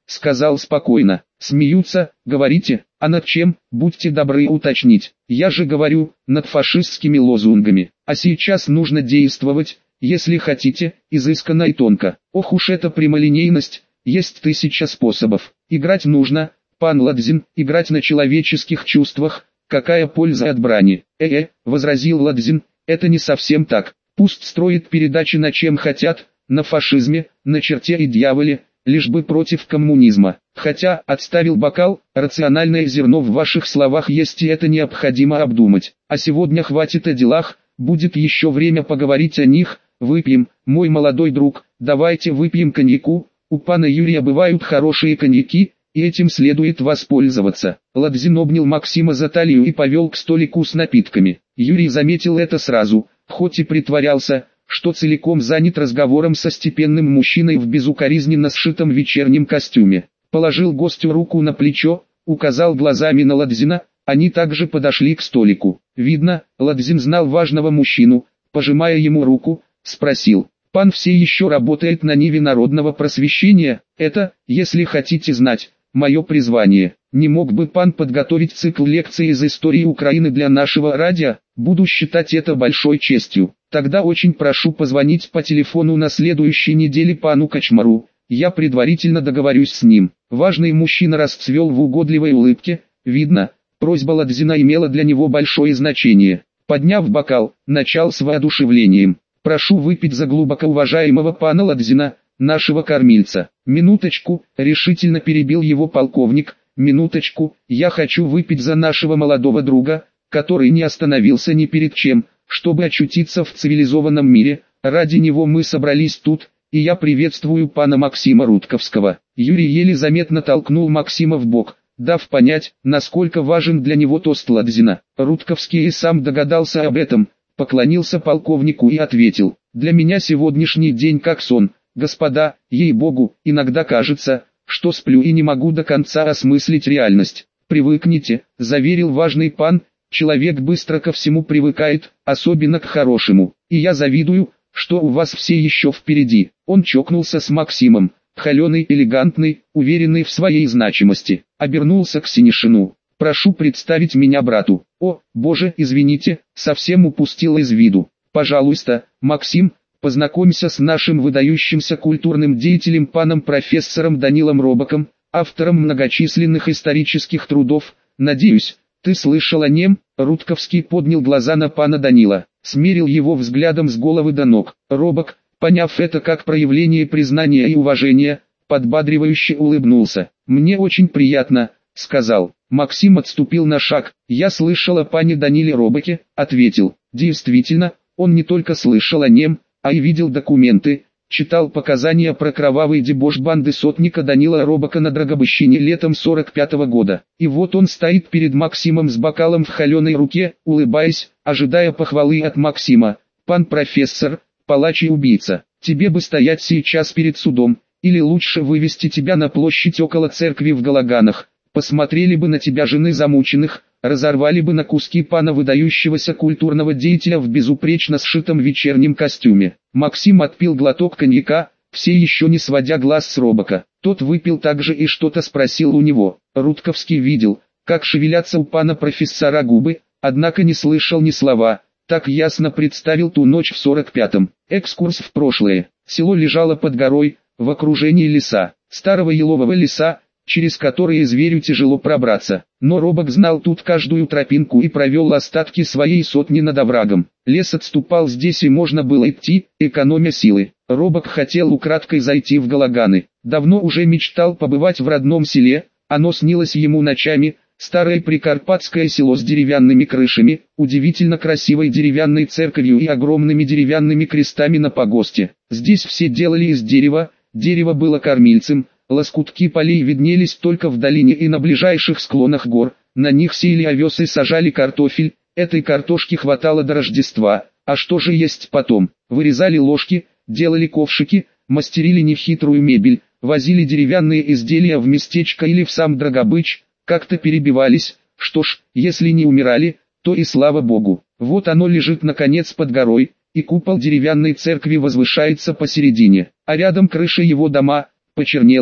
[SPEAKER 1] сказал спокойно. Смеются, говорите, а над чем, будьте добры уточнить. Я же говорю, над фашистскими лозунгами. А сейчас нужно действовать, если хотите, изысканно и тонко. Ох уж эта прямолинейность, есть тысяча способов. Играть нужно, пан Ладзин, играть на человеческих чувствах. Какая польза от брани? Э-э, возразил Ладзин, это не совсем так. Пусть строят передачи на чем хотят, на фашизме, на черте и дьяволе, лишь бы против коммунизма. Хотя, отставил бокал, рациональное зерно в ваших словах есть и это необходимо обдумать. А сегодня хватит о делах, будет еще время поговорить о них. Выпьем, мой молодой друг, давайте выпьем коньяку, у пана Юрия бывают хорошие коньяки, и этим следует воспользоваться. Ладзин обнял Максима за талию и повел к столику с напитками. Юрий заметил это сразу, хоть и притворялся, что целиком занят разговором со степенным мужчиной в безукоризненно сшитом вечернем костюме. Положил гостю руку на плечо, указал глазами на Ладзина, они также подошли к столику. Видно, Ладзин знал важного мужчину, пожимая ему руку, спросил: «Пан все еще работает на ниве народного просвещения? Это, если хотите знать, мое призвание. Не мог бы пан подготовить цикл лекций из истории Украины для нашего радио? Буду считать это большой честью. Тогда очень прошу позвонить по телефону на следующей неделе пану Кочмару, я предварительно договорюсь с ним». Важный мужчина расцвел в угодливой улыбке, видно, просьба Ладзина имела для него большое значение. Подняв бокал, начал с воодушевлением: «Прошу выпить за глубоко уважаемого пана Ладзина, нашего кормильца». «Минуточку», решительно перебил его полковник, «минуточку, я хочу выпить за нашего молодого друга, который не остановился ни перед чем, чтобы очутиться в цивилизованном мире, ради него мы собрались тут, и я приветствую пана Максима Рудковского». Юрий еле заметно толкнул Максима в бок, дав понять, насколько важен для него тост Ладзина. Рудковский и сам догадался об этом, поклонился полковнику и ответил: «Для меня сегодняшний день как сон, господа, ей-богу, иногда кажется, что сплю и не могу до конца осмыслить реальность». «Привыкните», — заверил важный пан, «человек быстро ко всему привыкает, особенно к хорошему, и я завидую, что у вас все еще впереди». Он чокнулся с Максимом, холеный, элегантный, уверенный в своей значимости, обернулся к Синишину: «Прошу представить меня брату». «О, боже, извините, совсем упустил из виду. Пожалуйста, Максим, познакомься с нашим выдающимся культурным деятелем паном профессором Данилом Робоком, автором многочисленных исторических трудов. Надеюсь, ты слышал о нем?» Рудковский поднял глаза на пана Данила, смерил его взглядом с головы до ног. Робок, поняв это как проявление признания и уважения, подбадривающе улыбнулся. «Мне очень приятно», — сказал. Максим отступил на шаг. «Я слышал о пане Даниле Робоке», — ответил. Действительно, он не только слышал о нем, а и видел документы, читал показания про кровавый дебош банды сотника Данила Робока на Драгобыщине летом сорок пятого года. И вот он стоит перед Максимом с бокалом в холеной руке, улыбаясь, ожидая похвалы от Максима. «Пан профессор, палач и убийца, тебе бы стоять сейчас перед судом, или лучше вывести тебя на площадь около церкви в Галаганах. Посмотрели бы на тебя жены замученных, разорвали бы на куски пана выдающегося культурного деятеля в безупречно сшитом вечернем костюме». Максим отпил глоток коньяка, все еще не сводя глаз с Робока. Тот выпил также и что-то спросил у него. Рудковский видел, как шевелятся у пана профессора губы, однако не слышал ни слова, так ясно представил ту ночь в сорок пятом. Экскурс в прошлое. Село лежало под горой, в окружении леса, старого елового леса, через которые зверю тяжело пробраться. Но Робок знал тут каждую тропинку и провел остатки своей сотни над оврагом. Лес отступал здесь и можно было идти, экономя силы. Робок хотел украдкой зайти в Галаганы. Давно уже мечтал побывать в родном селе, оно снилось ему ночами. Старое прикарпатское село с деревянными крышами, удивительно красивой деревянной церковью и огромными деревянными крестами на погосте. Здесь все делали из дерева, дерево было кормильцем. Лоскутки полей виднелись только в долине и на ближайших склонах гор, на них сеяли овес и сажали картофель, этой картошки хватало до Рождества, а что же есть потом? Вырезали ложки, делали ковшики, мастерили нехитрую мебель, возили деревянные изделия в местечко или в сам Драгобыч, как-то перебивались, что ж, если не умирали, то и слава богу. Вот оно лежит наконец под горой, и купол деревянной церкви возвышается посередине, а рядом крыша его дома, почернелая,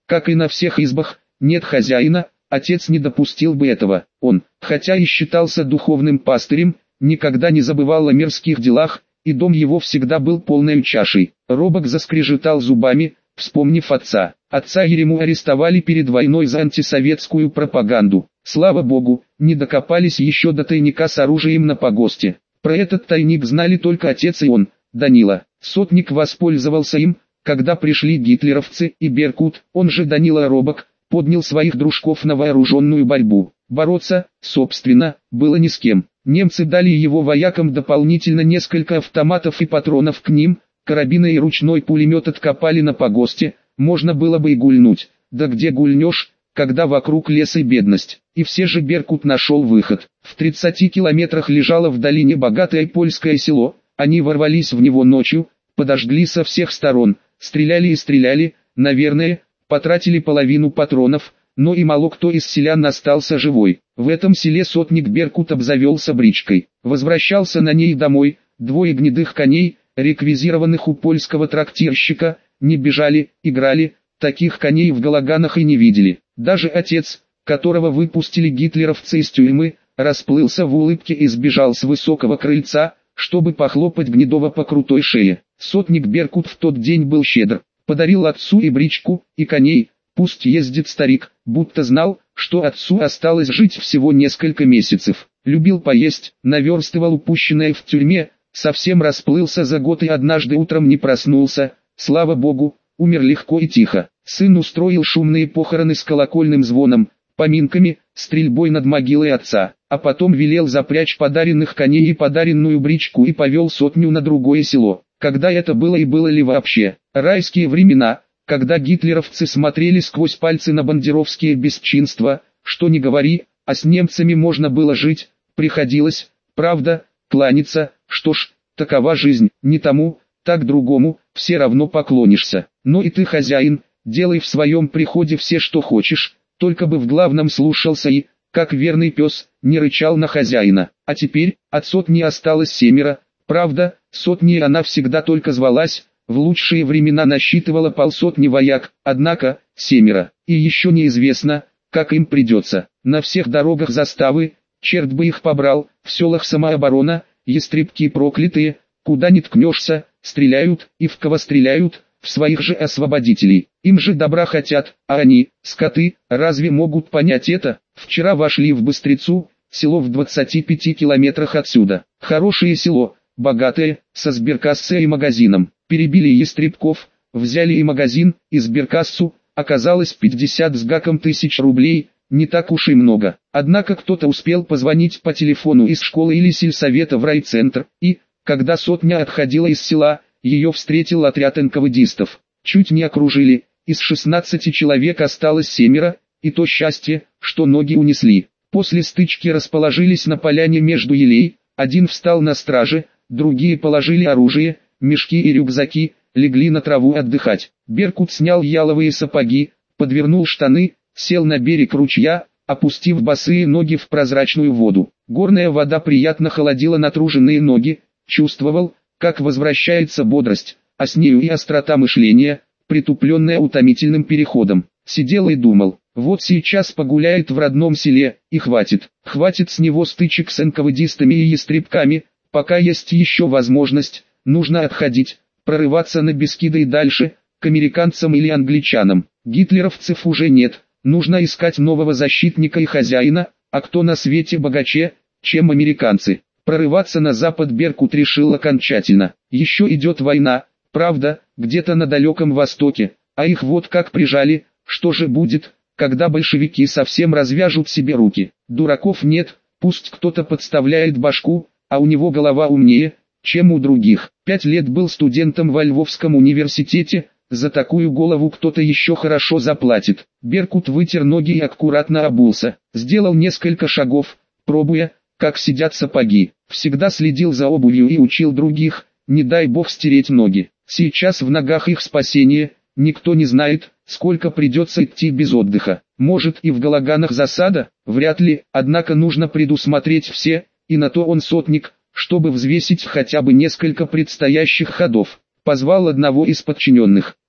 [SPEAKER 1] как и на всех избах, нет хозяина, отец не допустил бы этого. Он, хотя и считался духовным пастырем, никогда не забывал о мирских делах, и дом его всегда был полной чашей. Робок заскрежетал зубами, вспомнив отца. Отца Ерему арестовали перед войной за антисоветскую пропаганду. Слава богу, не докопались еще до тайника с оружием на погосте. Про этот тайник знали только отец и он, Данила. Сотник воспользовался им, когда пришли гитлеровцы, и Беркут, он же Данила Робок, поднял своих дружков на вооруженную борьбу. Бороться, собственно, было ни с кем. Немцы дали его воякам дополнительно несколько автоматов и патронов к ним, карабины и ручной пулемет откопали на погосте, можно было бы и гульнуть, да где гульнешь, когда вокруг лес и бедность. И все же Беркут нашел выход. В тридцати километрах лежало в долине богатое польское село, они ворвались в него ночью, подожгли со всех сторон, стреляли и стреляли, наверное, потратили половину патронов, но и мало кто из селян остался живой. В этом селе сотник Беркут обзавелся бричкой, возвращался на ней домой, двое гнедых коней, реквизированных у польского трактирщика, не бежали, играли, таких коней в Галаганах и не видели. Даже отец, которого выпустили гитлеровцы из тюрьмы, расплылся в улыбке и сбежал с высокого крыльца, чтобы похлопать Гнедова по крутой шее. Сотник Беркут в тот день был щедр, подарил отцу и бричку, и коней, пусть ездит старик, будто знал, что отцу осталось жить всего несколько месяцев. Любил поесть, наверстывал упущенное в тюрьме, совсем расплылся за год и однажды утром не проснулся, слава богу, умер легко и тихо. Сын устроил шумные похороны с колокольным звоном, поминками, стрельбой над могилой отца, а потом велел запрячь подаренных коней и подаренную бричку и повел сотню на другое село. Когда это было и было ли вообще? Райские времена, когда гитлеровцы смотрели сквозь пальцы на бандеровские бесчинства, что ни говори, а с немцами можно было жить, приходилось, правда, кланяться, что ж, такова жизнь, не тому, так другому, все равно поклонишься. Но и ты хозяин, делай в своем приходе все что хочешь, только бы в главном слушался и, как верный пес, не рычал на хозяина. А теперь, от сотни осталось семеро, правда, сотней она всегда только звалась, в лучшие времена насчитывала полсотни вояк, однако, семеро, и еще неизвестно, как им придется. На всех дорогах заставы, черт бы их побрал, в селах самооборона, ястребки проклятые, куда ни ткнешься, стреляют, и в кого стреляют, в своих же освободителей. Им же добра хотят, а они, скоты, разве могут понять это? Вчера вошли в Быстрицу, село в двадцати пяти километрах отсюда. Хорошее село, богатое, со сберкассой и магазином. Перебили ястребков, взяли и магазин, и сберкассу, оказалось пятьдесят с гаком тысяч рублей, не так уж и много. Однако кто-то успел позвонить по телефону из школы или сельсовета в райцентр, и, когда сотня отходила из села, ее встретил отряд энкавэдистов. Чуть не окружили, из шестнадцати человек осталось семеро, и то счастье, что ноги унесли. После стычки расположились на поляне между елей, один встал на страже, другие положили оружие, мешки и рюкзаки, легли на траву отдыхать. Беркут снял яловые сапоги, подвернул штаны, сел на берег ручья, опустив босые ноги в прозрачную воду. Горная вода приятно холодила натруженные ноги, чувствовал, как возвращается бодрость, а с нею и острота мышления, притупленная утомительным переходом. Сидел и думал, вот сейчас погуляет в родном селе, и хватит. Хватит с него стычек с энкавэдистами и ястребками, пока есть еще возможность, нужно отходить, прорываться на Бескиды и дальше, к американцам или англичанам. Гитлеровцев уже нет, нужно искать нового защитника и хозяина, а кто на свете богаче, чем американцы. Прорываться на запад Беркут решил окончательно. Еще идет война, правда, где-то на далеком востоке, а их вот как прижали, что же будет, когда большевики совсем развяжут себе руки. Дураков нет, пусть кто-то подставляет башку, а у него голова умнее, чем у других. Пять лет был студентом во Львовском университете, за такую голову кто-то еще хорошо заплатит. Беркут вытер ноги и аккуратно обулся, сделал несколько шагов, пробуя, как сидят сапоги. Всегда следил за обувью и учил других, не дай бог стереть ноги. Сейчас в ногах их спасение, никто не знает, сколько придется идти без отдыха. Может и в Галаганах засада, вряд ли, однако нужно предусмотреть все, и на то он сотник, чтобы взвесить хотя бы несколько предстоящих ходов. Позвал одного из подчиненных.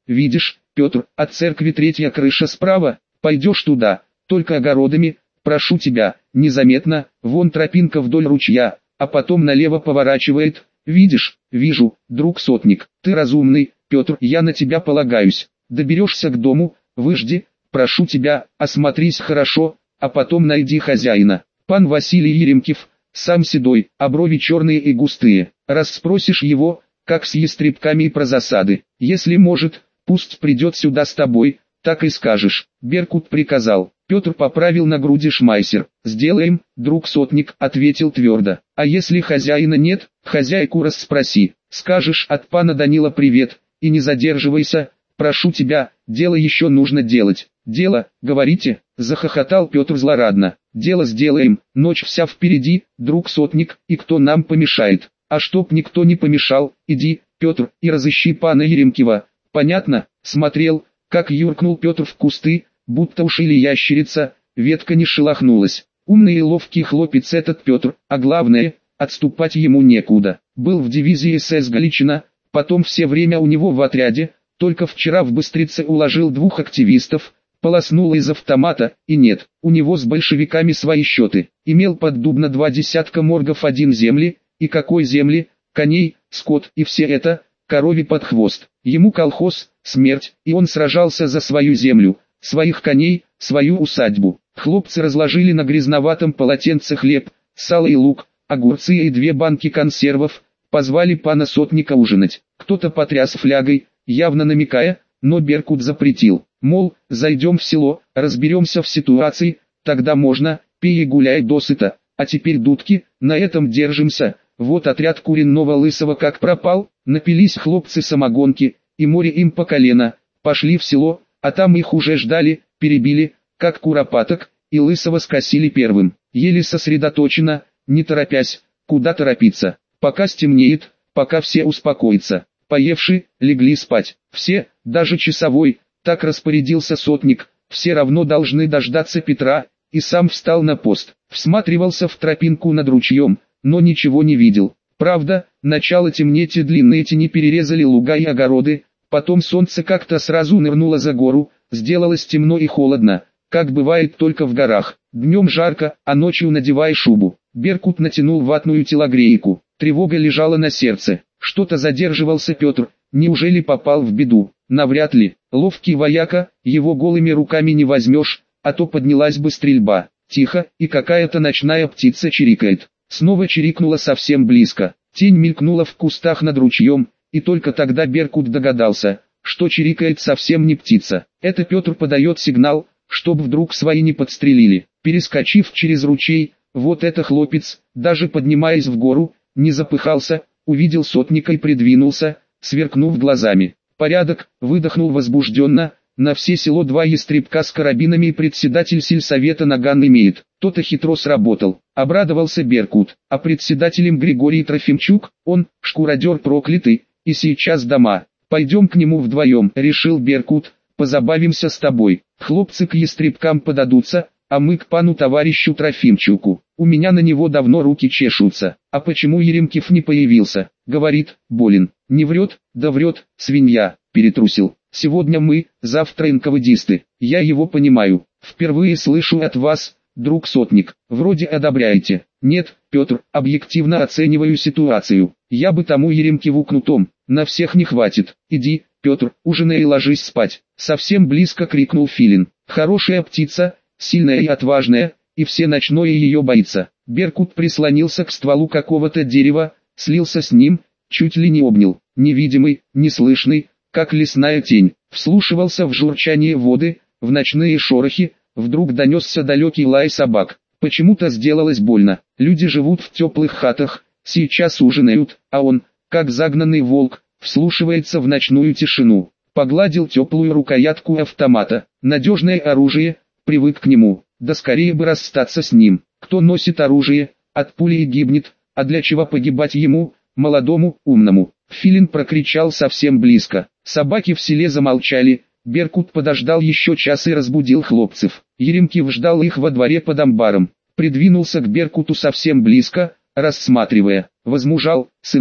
[SPEAKER 1] видишь, Петр, от церкви третья крыша справа, пойдешь туда, только огородами, прошу тебя, незаметно, вон тропинка вдоль ручья, а потом налево поворачивает, видишь, вижу, друг сотник, ты разумный, Петр, я на тебя полагаюсь, доберешься к дому, выжди, прошу тебя, осмотрись хорошо, а потом найди хозяина, пан Василий Еремкив, сам седой, а брови черные и густые, расспросишь его, как с ястребками и про засады, если может, пусть придет сюда с тобой, так и скажешь, Беркут приказал. Петр поправил на груди шмайсер. «Сделаем, друг сотник», — ответил твердо. «А если хозяина нет, хозяйку расспроси. Скажешь от пана Данила привет, и не задерживайся, прошу тебя, дело еще нужно делать». «Дело, говорите?» — захохотал Петр злорадно. «Дело сделаем, ночь вся впереди, друг сотник, и кто нам помешает? А чтоб никто не помешал, иди, Петр, и разыщи пана Еремкива». «Понятно?» — смотрел, как юркнул Петр в кусты, будто ушили ящерица, ветка не шелохнулась. Умный и ловкий хлопец этот Петр, а главное, отступать ему некуда. Был в дивизии СС Галичина, потом все время у него в отряде, только вчера в Быстрице уложил двух активистов, полоснул из автомата, и нет, у него с большевиками свои счеты. Имел под Дубно два десятка моргов, один земли, и какой земли, коней, скот и все это, корове под хвост. Ему колхоз, смерть, и он сражался за свою землю, своих коней, свою усадьбу. Хлопцы разложили на грязноватом полотенце хлеб, сало и лук, огурцы и две банки консервов, позвали пана сотника ужинать. Кто-то потряс флягой, явно намекая, но Беркут запретил. Мол, зайдем в село, разберемся в ситуации, тогда можно, пей и гуляй досыта, а теперь дудки, на этом держимся. Вот отряд Куренного Лысого как пропал, напились хлопцы самогонки, и море им по колено, пошли в село, а там их уже ждали, перебили, как куропаток, и Лысого скосили первым. Еле сосредоточенно, не торопясь, куда торопиться, пока стемнеет, пока все успокоятся. Поевши, легли спать. Все, даже часовой, так распорядился сотник, все равно должны дождаться Петра, и сам встал на пост. Всматривался в тропинку над ручьем, но ничего не видел. Правда, начало темнеть и длинные тени перерезали луга и огороды, потом солнце как-то сразу нырнуло за гору, сделалось темно и холодно, как бывает только в горах. Днем жарко, а ночью надевай шубу. Беркут натянул ватную телогрейку. Тревога лежала на сердце. Что-то задерживался Петр, неужели попал в беду? Навряд ли. Ловкий вояка, его голыми руками не возьмешь, а то поднялась бы стрельба. Тихо, и какая-то ночная птица чирикает. Снова чирикнула совсем близко. Тень мелькнула в кустах над ручьем, и только тогда Беркут догадался, что чирикает совсем не птица. Это Петр подает сигнал, чтоб вдруг свои не подстрелили. Перескочив через ручей, вот это хлопец, даже поднимаясь в гору, не запыхался, увидел сотника и придвинулся, сверкнув глазами. «Порядок», выдохнул возбужденно, на все село два ястребка с карабинами и председатель сельсовета наган имеет. То-то хитро сработал. Обрадовался Беркут, а председателем Григорий Трофимчук, он, шкуродер проклятый, и сейчас дома. Пойдем к нему вдвоем, решил Беркут, позабавимся с тобой. Хлопцы к ястребкам подадутся, а мы к пану товарищу Трофимчуку. У меня на него давно руки чешутся. А почему Еремкив не появился? Говорит, болен. Не врет, да врет, свинья, перетрусил. Сегодня мы, завтра инководисты. Я его понимаю. Впервые слышу от вас, друг сотник. Вроде одобряете. Нет, Петр, объективно оцениваю ситуацию. Я бы тому Еремкиву кнутом. На всех не хватит. Иди, Петр, ужинай и ложись спать. Совсем близко крикнул Филин. Хорошая птица, сильная и отважная, и все ночное ее боится. Беркут прислонился к стволу какого-то дерева, слился с ним, чуть ли не обнял. Невидимый, неслышный, как лесная тень, вслушивался в журчание воды, в ночные шорохи, вдруг донесся далекий лай собак. Почему-то сделалось больно. Люди живут в теплых хатах, сейчас ужинают, а он, как загнанный волк, вслушивается в ночную тишину. Погладил теплую рукоятку автомата. Надежное оружие, привык к нему. Да скорее бы расстаться с ним. Кто носит оружие, от пули и гибнет, а для чего погибать ему, молодому, умному? Филин прокричал совсем близко. Собаки в селе замолчали. Беркут подождал еще час и разбудил хлопцев. Еремкив ждал их во дворе под амбаром. Придвинулся к Беркуту совсем близко, рассматривая. Возмужал, сынок,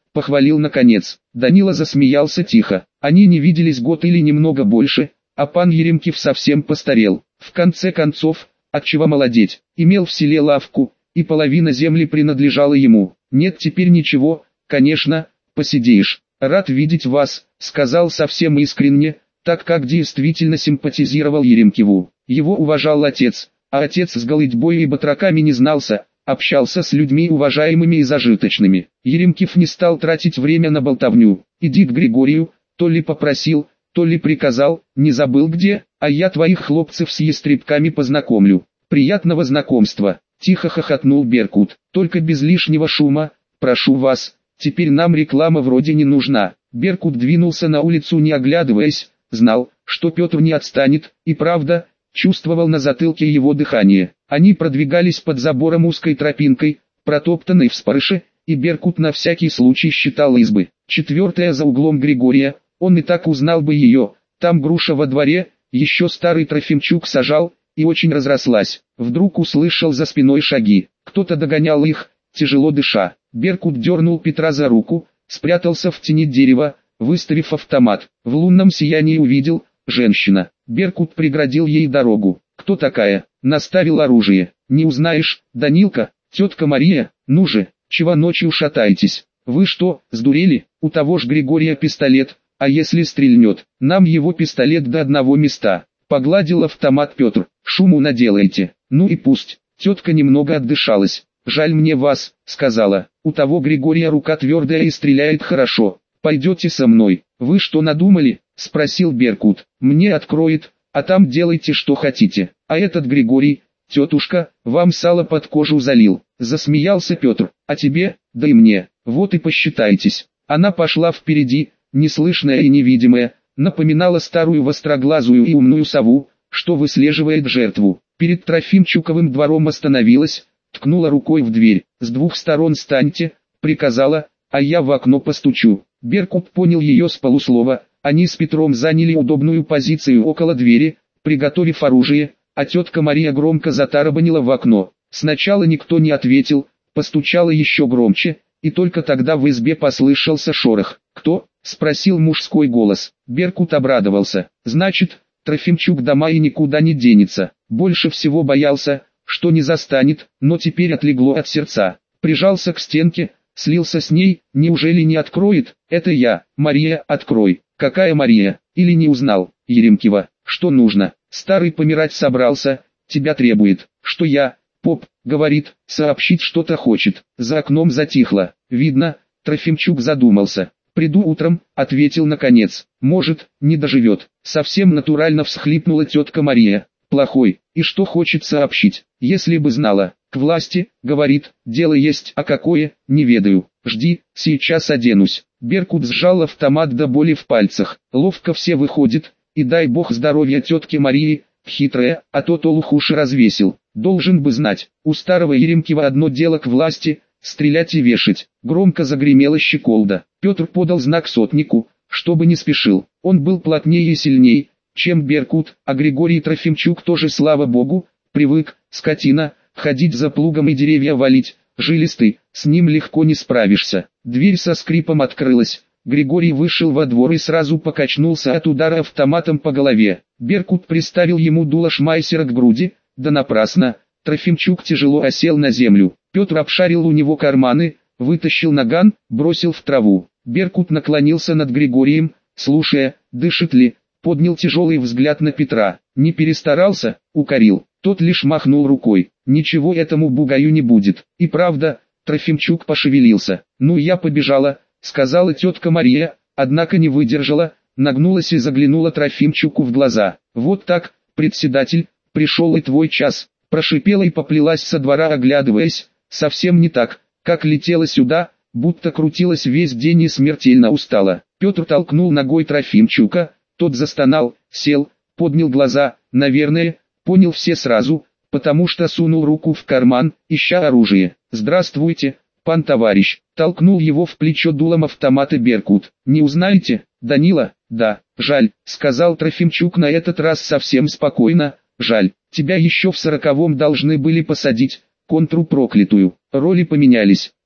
[SPEAKER 1] похвалил наконец. Данила засмеялся тихо. Они не виделись год или немного больше, а пан Еремкив совсем постарел. В конце концов, отчего молодеть, имел в селе лавку, и половина земли принадлежала ему. Нет, теперь ничего, конечно, посидеешь. Рад видеть вас, сказал совсем искренне, так как действительно симпатизировал Еремкиву. Его уважал отец, а отец с голытьбой и батраками не знался, общался с людьми уважаемыми и зажиточными. Еремкив не стал тратить время на болтовню. Иди к Григорию, то ли попросил, то ли приказал, не забыл где, а я твоих хлопцев с ястребками познакомлю. Приятного знакомства, тихо хохотнул Беркут, только без лишнего шума, прошу вас, теперь нам реклама вроде не нужна. Беркут двинулся на улицу не оглядываясь, знал, что Петр не отстанет, и правда, чувствовал на затылке его дыхание. Они продвигались под забором узкой тропинкой, протоптанной вспорыше, и Беркут на всякий случай считал избы. Четвертая за углом Григория, он и так узнал бы ее, там груша во дворе, еще старый Трофимчук сажал, и очень разрослась. Вдруг услышал за спиной шаги, кто-то догонял их, тяжело дыша. Беркут дернул Петра за руку, спрятался в тени дерева, выставив автомат. В лунном сиянии увидел, женщина. Беркут преградил ей дорогу. «Кто такая?» «Наставил оружие. Не узнаешь, Данилка, тетка Мария, ну же, чего ночью шатаетесь? Вы что, сдурели? У того ж Григория пистолет, а если стрельнет, нам его пистолет до одного места». Погладил автомат Петр. «Шуму наделаете. Ну и пусть». Тетка немного отдышалась. «Жаль мне вас», — сказала. «У того Григория рука твердая и стреляет хорошо. Пойдете со мной?» «Вы что надумали?» — спросил Беркут. «Мне откроет, а там делайте что хотите. А этот Григорий, тетушка, вам сало под кожу залил». Засмеялся Петр. «А тебе, да и мне, вот и посчитайтесь». Она пошла впереди, неслышная и невидимая, напоминала старую востроглазую и умную сову, что выслеживает жертву. Перед Трофимчуковым двором остановилась, ткнула рукой в дверь. «С двух сторон станьте», — приказала, — «а я в окно постучу». Беркут понял ее с полуслова. Они с Петром заняли удобную позицию около двери, приготовив оружие, а тетка Мария громко затарабанила в окно. Сначала никто не ответил, постучала еще громче, и только тогда в избе послышался шорох. «Кто?» — спросил мужской голос. Беркут обрадовался. «Значит, Трофимчук дома и никуда не денется». Больше всего боялся, что не застанет, но теперь отлегло от сердца. Прижался к стенке, слился с ней. «Неужели не откроет?» «Это я, Мария, открой». «Какая Мария?» «Или не узнал?» «Еремкива». «Что нужно?» «Старый помирать собрался, тебя требует». «Что я?» «Поп, говорит, сообщить что-то хочет». За окном затихло. Видно, Трофимчук задумался. «Приду утром», — ответил наконец. «Может, не доживет». Совсем натурально всхлипнула тетка Мария. «Плохой, и что хочет сообщить? Если бы знала». «К власти», — говорит, — «дело есть, а какое, не ведаю». «Жди, сейчас оденусь». Беркут сжал автомат до боли в пальцах. Ловко все выходит, и дай бог здоровья тетке Марии, хитрая, а то толух уши развесил. Должен бы знать, у старого Еремкива одно дело к власти, стрелять и вешать. Громко загремела щеколда. Петр подал знак сотнику, чтобы не спешил. Он был плотнее и сильней, чем Беркут, а Григорий Трофимчук тоже, слава богу, привык, скотина, ходить за плугом и деревья валить. Жилистый, с ним легко не справишься. Дверь со скрипом открылась. Григорий вышел во двор и сразу покачнулся от удара автоматом по голове. Беркут приставил ему дуло шмайсера к груди, да напрасно. Трофимчук тяжело осел на землю. Петр обшарил у него карманы, вытащил наган, бросил в траву. Беркут наклонился над Григорием, слушая, дышит ли, поднял тяжелый взгляд на Петра. Не перестарался, укорил. Тот лишь махнул рукой. «Ничего этому бугаю не будет». И правда, Трофимчук пошевелился. «Ну я побежала», — сказала тетка Мария, однако не выдержала, нагнулась и заглянула Трофимчуку в глаза. «Вот так, председатель, пришел и твой час», — прошипела и поплелась со двора, оглядываясь, совсем не так, как летела сюда, будто крутилась весь день и смертельно устала. Петр толкнул ногой Трофимчука, тот застонал, сел, поднял глаза, наверное, понял все сразу, потому что сунул руку в карман, ища оружие. «Здравствуйте, пан товарищ», толкнул его в плечо дулом автомата Беркут. «Не узнаете, Данила?» «Да, жаль», сказал Трофимчук на этот раз совсем спокойно, «жаль, тебя еще в сороковом должны были посадить, контру проклятую». Роли поменялись.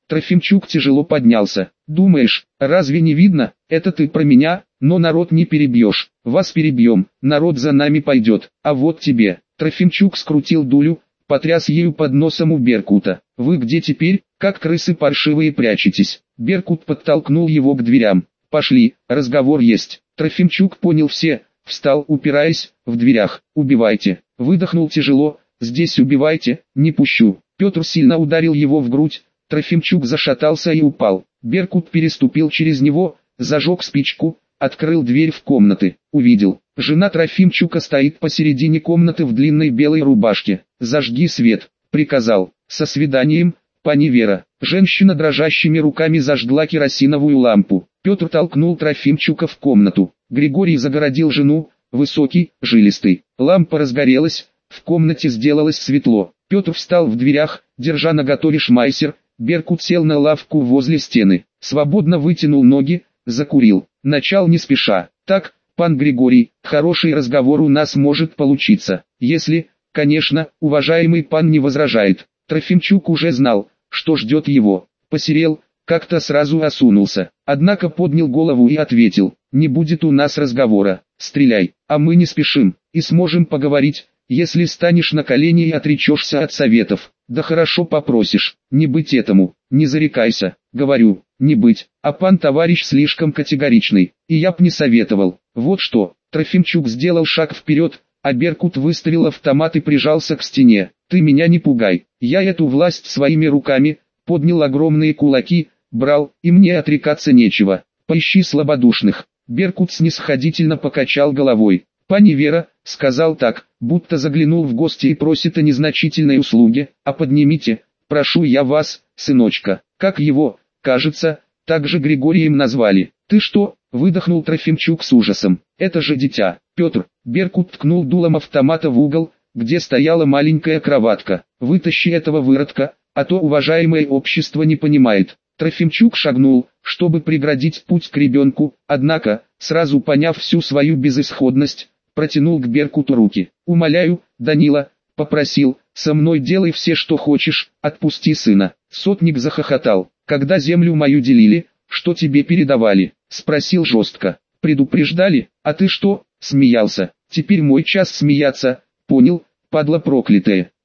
[SPEAKER 1] Трофимчук тяжело поднялся. Думаешь, разве не видно, это ты про меня, но народ не перебьешь. Вас перебьем, народ за нами пойдет, а вот тебе. Трофимчук скрутил дулю, потряс ею под носом у Беркута. Вы где теперь, как крысы паршивые прячетесь? Беркут подтолкнул его к дверям. Пошли, разговор есть. Трофимчук понял все, встал, упираясь, в дверях. Убивайте. Выдохнул тяжело, здесь убивайте, не пущу. Петр сильно ударил его в грудь, Трофимчук зашатался и упал. Беркут переступил через него, зажег спичку, открыл дверь в комнаты, увидел. Жена Трофимчука стоит посередине комнаты в длинной белой рубашке. «Зажги свет», — приказал. «Со свиданием, пани Вера». Женщина дрожащими руками зажгла керосиновую лампу. Петр толкнул Трофимчука в комнату. Григорий загородил жену, высокий, жилистый. Лампа разгорелась, в комнате сделалось светло. Петр встал в дверях, держа наготове шмайсер. Беркут сел на лавку возле стены, свободно вытянул ноги, закурил. Начал не спеша. «Так, пан Григорий, хороший разговор у нас может получиться, если, конечно, уважаемый пан не возражает». Трофимчук уже знал, что ждет его. Посерел, как-то сразу осунулся, однако поднял голову и ответил: «Не будет у нас разговора, стреляй, а мы не спешим, и сможем поговорить, если станешь на колени и отречешься от советов. Да хорошо попросишь, не быть этому, не зарекайся, говорю, не быть, а пан товарищ слишком категоричный, и я б не советовал». Вот что. Трофимчук сделал шаг вперед, а Беркут выставил автомат и прижался к стене. «Ты меня не пугай, я эту власть своими руками», поднял огромные кулаки, брал, и мне отрекаться нечего. Поищи слабодушных. Беркут снисходительно покачал головой. «Пани Вера», — сказал так, будто заглянул в гости и просит о незначительной услуге, «а поднимите, прошу я вас, сыночка». Как его, кажется, так же Григорием назвали. «Ты что?» — выдохнул Трофимчук с ужасом. «Это же дитя, Петр». Беркут ткнул дулом автомата в угол, где стояла маленькая кроватка. «Вытащи этого выродка, а то уважаемое общество не понимает». Трофимчук шагнул, чтобы преградить путь к ребенку, однако, сразу поняв всю свою безысходность, протянул к Беркуту руки. «Умоляю, Данила», — попросил, — «со мной делай все, что хочешь, отпусти сына». Сотник захохотал. «Когда землю мою делили, что тебе передавали?» — спросил жестко. «Предупреждали, а ты что?» — смеялся. «Теперь мой час смеяться, понял, падла проклятая».